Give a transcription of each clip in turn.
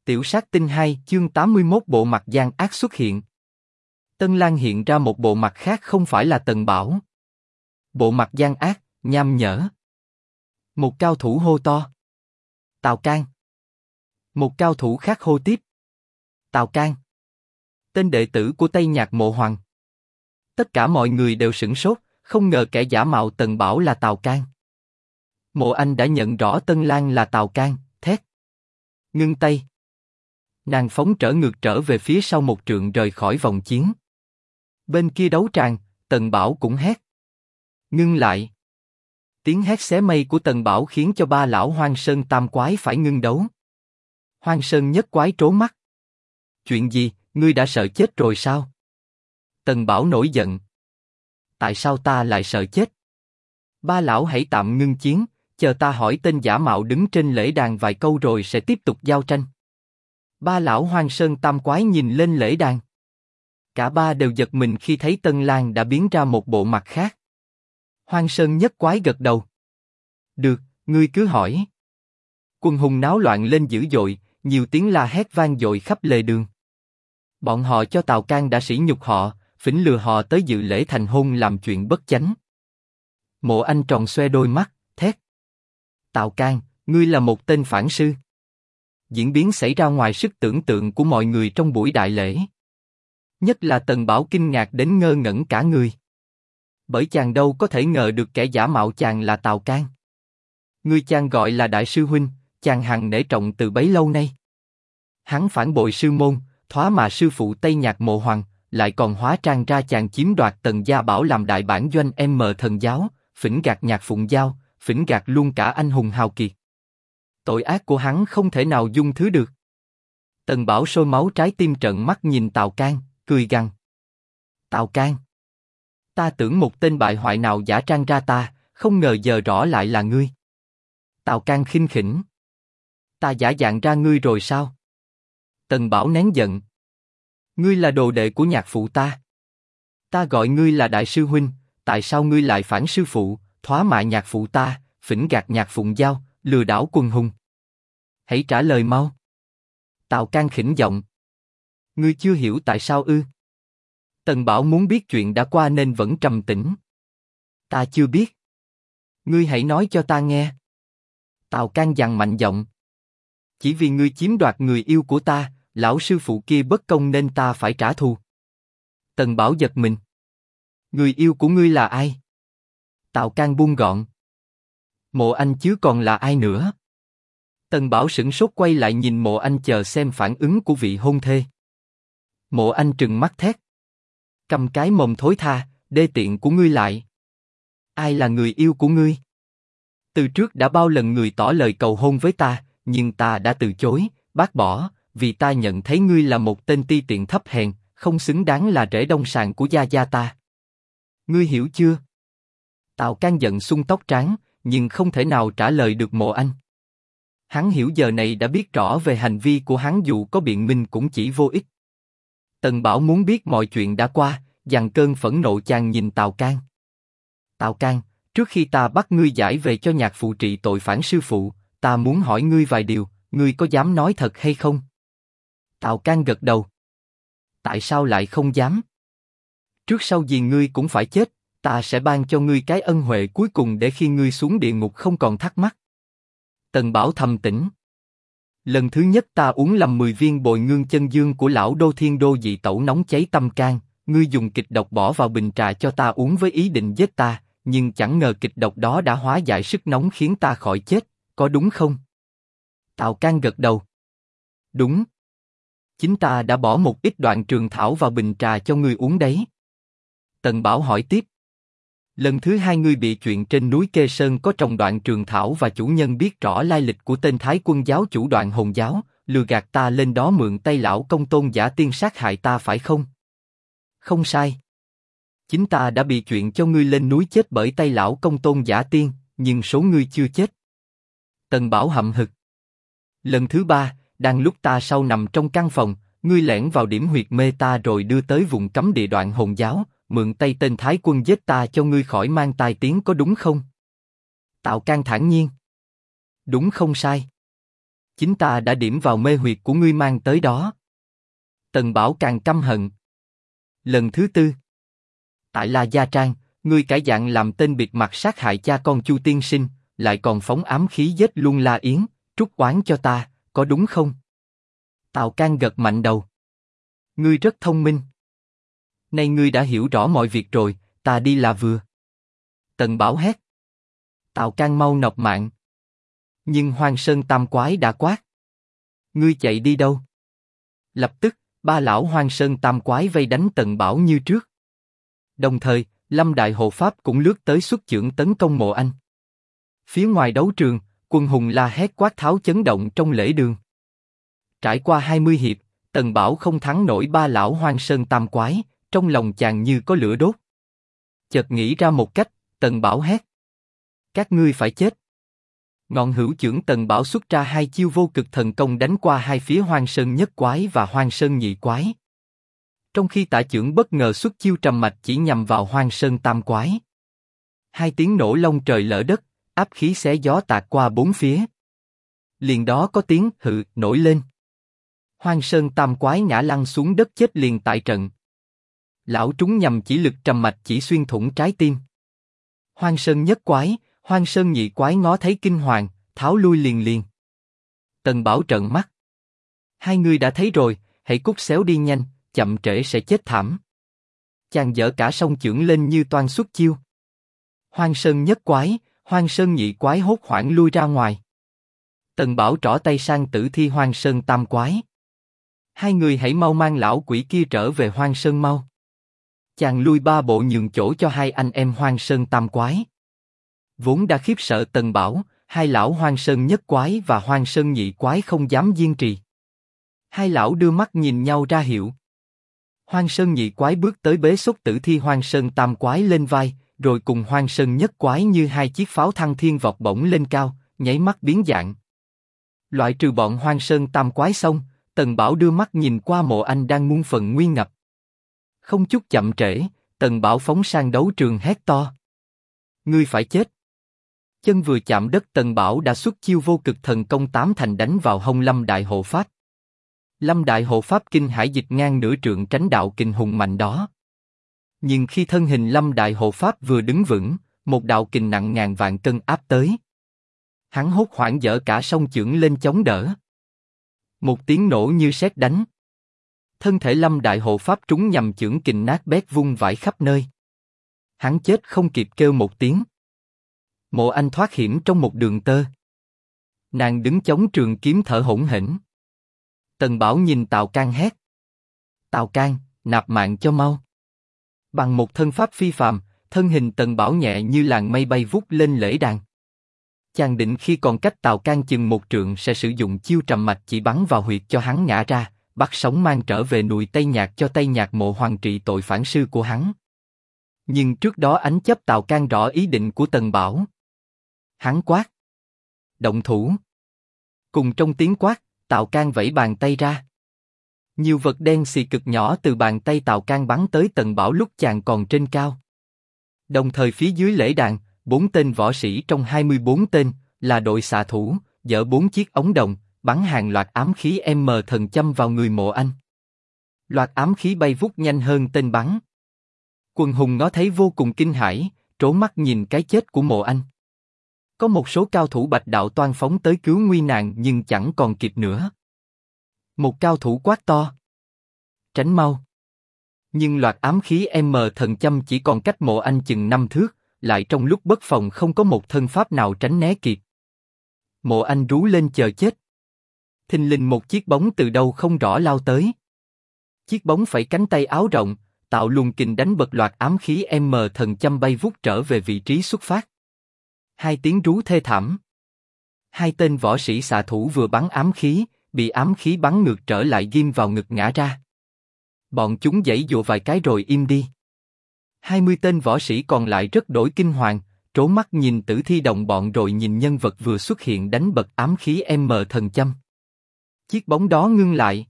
Tiểu sát tinh 2 chương 81 bộ mặt gian ác xuất hiện. Tân Lang hiện ra một bộ mặt khác không phải là Tần Bảo. Bộ mặt gian ác, nham nhở. Một cao thủ hô to. Tào Can. Một cao thủ khác hô tiếp. Tào Can. Tên đệ tử của Tây Nhạc Mộ Hoàng. Tất cả mọi người đều sửng sốt, không ngờ kẻ giả mạo Tần Bảo là Tào Can. Mộ Anh đã nhận rõ Tân Lang là Tào Can, thét. Ngưng tay. Nàng phóng trở về phía sau một trượng rời khỏi vòng chiến. Bên kia đấu tràng, Tần Bảo cũng hét. Ngưng lại. Tiếng hét xé mây của Tần Bảo khiến cho ba lão Hoang Sơn Tam Quái phải ngưng đấu. Hoang Sơn Nhất Quái trố mắt. Chuyện gì, ngươi đã sợ chết rồi sao? Tần Bảo nổi giận. Tại sao ta lại sợ chết? Ba lão hãy tạm ngưng chiến, chờ ta hỏi tên giả mạo đứng trên lễ đàn vài câu rồi sẽ tiếp tục giao tranh. Ba lão Hoang Sơn Tam Quái nhìn lên lễ đàn. Cả ba đều giật mình khi thấy Tân Lang đã biến ra một bộ mặt khác. Hoang Sơn Nhất Quái gật đầu. Được, ngươi cứ hỏi. Quân hùng náo loạn lên dữ dội, nhiều tiếng la hét vang dội khắp lề đường. Bọn họ cho Tào Can đã sỉ nhục họ, phỉnh lừa họ tới dự lễ thành hôn làm chuyện bất chánh. Mộ Anh tròn xoe đôi mắt, thét. Tào Can, ngươi là một tên phản sư. Diễn biến xảy ra ngoài sức tưởng tượng của mọi người trong buổi đại lễ. Nhất là Tần Bảo kinh ngạc đến ngơ ngẩn cả người. Bởi chàng đâu có thể ngờ được kẻ giả mạo chàng là Tào Can. Người chàng gọi là đại sư huynh, chàng hằng nể trọng từ bấy lâu nay. Hắn phản bội sư môn, thoá mà sư phụ Tây Nhạc Mộ Hoàng, lại còn hóa trang ra chàng chiếm đoạt Tần Gia Bảo làm đại bản doanh Thần giáo, phỉnh gạt Nhạc Phụng Giao, phỉnh gạt luôn cả anh hùng hào kiệt. Tội ác của hắn không thể nào dung thứ được. Tần Bảo sôi máu trái tim trợn mắt nhìn Tào Can, cười gằn. Tào Can, ta tưởng một tên bại hoại nào giả trang ra ta, không ngờ giờ rõ lại là ngươi. Tào Can khinh khỉnh. Ta giả dạng ra ngươi rồi sao? Tần Bảo nén giận. Ngươi là đồ đệ của nhạc phụ ta. Ta gọi ngươi là đại sư huynh, tại sao ngươi lại phản sư phụ, thoá mạ nhạc phụ ta, phỉnh gạt Nhạc Phụng Giao, lừa đảo quần hùng? Hãy trả lời mau. Tào Can khỉnh giọng. Ngươi chưa hiểu tại sao ư? Tần Bảo muốn biết chuyện đã qua nên vẫn trầm tĩnh. Ta chưa biết. Ngươi hãy nói cho ta nghe. Tào Can dằn mạnh giọng. Chỉ vì ngươi chiếm đoạt người yêu của ta, lão sư phụ kia bất công nên ta phải trả thù. Tần Bảo giật mình. Người yêu của ngươi là ai? Tào Can buông gọn. Mộ Anh chứ còn là ai nữa? Tần Bảo sửng sốt quay lại nhìn Mộ Anh chờ xem phản ứng của vị hôn thê. Mộ Anh trừng mắt thét. Câm cái mồm thối tha, đê tiện của ngươi lại. Ai là người yêu của ngươi? Từ trước đã bao lần người tỏ lời cầu hôn với ta, nhưng ta đã từ chối, bác bỏ, vì ta nhận thấy ngươi là một tên ti tiện thấp hèn, không xứng đáng là rễ đông sàn của gia gia ta. Ngươi hiểu chưa? Tào Can giận sung tóc trắng, nhưng không thể nào trả lời được Mộ Anh. Hắn hiểu giờ này đã biết rõ về hành vi của hắn, dù có biện minh cũng chỉ vô ích. Tần Bảo muốn biết mọi chuyện đã qua, dằn cơn phẫn nộ chàng nhìn Tào Can. Tào Can, trước khi ta bắt ngươi giải về cho nhạc phụ trị tội phản sư phụ, ta muốn hỏi ngươi vài điều, ngươi có dám nói thật hay không? Tào Can gật đầu. Tại sao lại không dám? Trước sau gì ngươi cũng phải chết, ta sẽ ban cho ngươi cái ân huệ cuối cùng để khi ngươi xuống địa ngục không còn thắc mắc. Tần Bảo thầm tĩnh. Lần thứ nhất ta uống lầm 10 viên bồi ngương chân dương của lão Đô Thiên Đô dị tẩu nóng cháy tâm can, ngươi dùng kịch độc bỏ vào bình trà cho ta uống với ý định giết ta, nhưng chẳng ngờ kịch độc đó đã hóa giải sức nóng khiến ta khỏi chết, có đúng không? Tào Can gật đầu. Đúng. Chính ta đã bỏ một ít đoạn trường thảo vào bình trà cho ngươi uống đấy. Tần Bảo hỏi tiếp. Lần thứ hai ngươi bị chuyện trên núi Kê Sơn có trồng đoạn trường thảo và chủ nhân biết rõ lai lịch của tên Thái Quân giáo chủ Đoạn Hồn giáo, lừa gạt ta lên đó mượn tay lão công tôn giả tiên sát hại ta phải không? Không sai. Chính ta đã bị chuyện cho ngươi lên núi chết bởi tay lão công tôn giả tiên, nhưng số ngươi chưa chết. Tần Bảo hậm hực. Lần thứ ba, đang lúc ta sau nằm trong căn phòng, ngươi lẻn vào điểm huyệt mê ta rồi đưa tới vùng cấm địa Đoạn Hồn giáo, mượn tay tên Thái Quân giết ta cho ngươi khỏi mang tai tiếng, có đúng không? Tào Can thản nhiên. Đúng không sai. Chính ta đã điểm vào mê huyệt của ngươi mang tới đó. Tần Bảo càng căm hận. Lần thứ tư. Tại La Gia Trang, ngươi cải dạng làm tên bịt mặt sát hại cha con Chu tiên sinh, lại còn phóng ám khí giết luôn La Yến, trút oán cho ta, có đúng không? Tào Can gật mạnh đầu. Ngươi rất thông minh. Nay ngươi đã hiểu rõ mọi việc rồi, ta đi là vừa. Tần Bảo hét. Tào Can mau nộp mạng. Nhưng Hoang Sơn Tam Quái đã quát. Ngươi chạy đi đâu? Lập tức, ba lão Hoang Sơn Tam Quái vây đánh Tần Bảo như trước. Đồng thời, Lâm Đại Hộ Pháp cũng lướt tới xuất chưởng tấn công Mộ Anh. Phía ngoài đấu trường, quân hùng la hét quát tháo chấn động trong lễ đường. Trải qua 20 hiệp, Tần Bảo không thắng nổi ba lão Hoang Sơn Tam Quái, trong lòng chàng như có lửa đốt. Chợt nghĩ ra một cách, Tần Bảo hét. Các ngươi phải chết. Ngọn hữu chưởng Tần Bảo xuất ra hai chiêu vô cực thần công đánh qua hai phía Hoang Sơn Nhất Quái và Hoang Sơn Nhị Quái. Trong khi tả chưởng bất ngờ xuất chiêu trầm mạch chỉ nhằm vào Hoang Sơn Tam Quái. Hai tiếng nổ long trời lở đất, áp khí xé gió tạt qua bốn phía. Liền đó có tiếng hự nổi lên. Hoang Sơn Tam Quái ngã lăn xuống đất chết liền tại trận. Lão trúng nhầm chỉ lực trầm mạch chỉ xuyên thủng trái tim. Hoang Sơn Nhất Quái, Hoang Sơn Nhị Quái ngó thấy kinh hoàng, tháo lui liền liền. Tần Bảo trợn mắt. Hai người đã thấy rồi, hãy cút xéo đi nhanh, chậm trễ sẽ chết thảm. Chàng giở cả song chưởng lên như toan xuất chiêu. Hoang Sơn Nhất Quái, Hoang Sơn Nhị Quái hốt hoảng lui ra ngoài. Tần Bảo trỏ tay sang tử thi Hoang Sơn Tam Quái. Hai người hãy mau mang lão quỷ kia trở về Hoang Sơn mau. Chàng lui ba bộ nhường chỗ cho hai anh em Hoang Sơn Tam Quái. Vốn đã khiếp sợ Tần Bảo, hai lão Hoang Sơn Nhất Quái và Hoang Sơn Nhị Quái không dám diên trì. Hai lão đưa mắt nhìn nhau ra hiệu. Hoang Sơn Nhị Quái bước tới bế xúc tử thi Hoang Sơn Tam Quái lên vai, rồi cùng Hoang Sơn Nhất Quái như hai chiếc pháo thăng thiên vọt bổng lên cao, nháy mắt biến dạng. Loại trừ bọn Hoang Sơn Tam Quái xong, Tần Bảo đưa mắt nhìn qua Mộ Anh đang muôn phần nguy ngập. Không chút chậm trễ, Tần Bảo phóng sang đấu trường hét to. Ngươi phải chết. Chân vừa chạm đất Tần Bảo đã xuất chiêu vô cực thần công tám thành đánh vào hông Lâm Đại Hộ Pháp. Lâm Đại Hộ Pháp kinh hãi dịch ngang nửa trượng tránh đạo kình hùng mạnh đó. Nhưng khi thân hình Lâm Đại Hộ Pháp vừa đứng vững, một đạo kình nặng ngàn vạn cân áp tới. Hắn hốt hoảng giở cả song chưởng lên chống đỡ. Một tiếng nổ như sét đánh. Thân thể Lâm Đại Hộ Pháp trúng nhầm chưởng kình nát bét vung vãi khắp nơi. Hắn chết không kịp kêu một tiếng. Mộ Anh thoát hiểm trong một đường tơ. Nàng đứng chống trường kiếm thở hổn hển. Tần Bảo nhìn Tào Can hét. Tào Can, nạp mạng cho mau. Bằng một thân pháp phi phàm, thân hình Tần Bảo nhẹ như làn mây bay vút lên lễ đàn. Chàng định khi còn cách Tào Can chừng một trượng sẽ sử dụng chiêu trầm mạch chỉ bắn vào huyệt cho hắn ngã ra, bắt sống mang trở về núi Tây Nhạc cho Tây Nhạc Mộ Hoàng trị tội phản sư của hắn. Nhưng trước đó ánh chấp Tào Can rõ ý định của Tần Bảo. Hắn quát. Động thủ. Cùng trong tiếng quát, Tào Can vẫy bàn tay ra. Nhiều vật đen xì cực nhỏ từ bàn tay Tào Can bắn tới Tần Bảo lúc chàng còn trên cao. Đồng thời phía dưới lễ đàn, 4 tên võ sĩ trong 24 tên, là đội xạ thủ, giở 4 chiếc ống đồng, bắn hàng loạt ám khí M thần châm vào người Mộ Anh. Loạt ám khí bay vút nhanh hơn tên bắn. Quần hùng ngó thấy vô cùng kinh hãi, trố mắt nhìn cái chết của Mộ Anh. Có một số cao thủ Bạch Đạo toan phóng tới cứu nguy nàng nhưng chẳng còn kịp nữa. Một cao thủ quát to. Tránh mau. Nhưng loạt ám khí M thần châm chỉ còn cách Mộ Anh chừng 5 thước, lại trong lúc bất phòng không có một thân pháp nào tránh né kịp. Mộ Anh rú lên chờ chết. Thình lình một chiếc bóng từ đâu không rõ lao tới. Chiếc bóng phẩy cánh tay áo rộng, tạo luồng kình đánh bật loạt ám khí M thần châm bay vút trở về vị trí xuất phát. Hai tiếng rú thê thảm. Hai tên võ sĩ xạ thủ vừa bắn ám khí, bị ám khí bắn ngược trở lại ghim vào ngực ngã ra. Bọn chúng giãy giụa vài cái rồi im đi. 20 tên võ sĩ còn lại rất đổi kinh hoàng, trố mắt nhìn tử thi đồng bọn rồi nhìn nhân vật vừa xuất hiện đánh bật ám khí M thần châm. Chiếc bóng đó ngưng lại.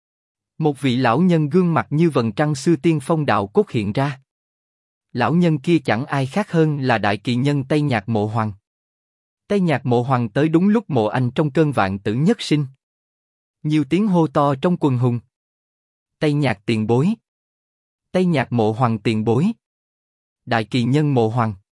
Một vị lão nhân gương mặt như vầng trăng xưa tiên phong đạo cốt hiện ra. Lão nhân kia chẳng ai khác hơn là đại kỳ nhân Tây Nhạc Mộ Hoàng. Tây Nhạc Mộ Hoàng tới đúng lúc Mộ Anh trong cơn vạn tử nhất sinh. Nhiều tiếng hô to trong quần hùng. Tây Nhạc tiền bối. Tây Nhạc Mộ Hoàng tiền bối. Đại kỳ nhân Mộ Hoàng.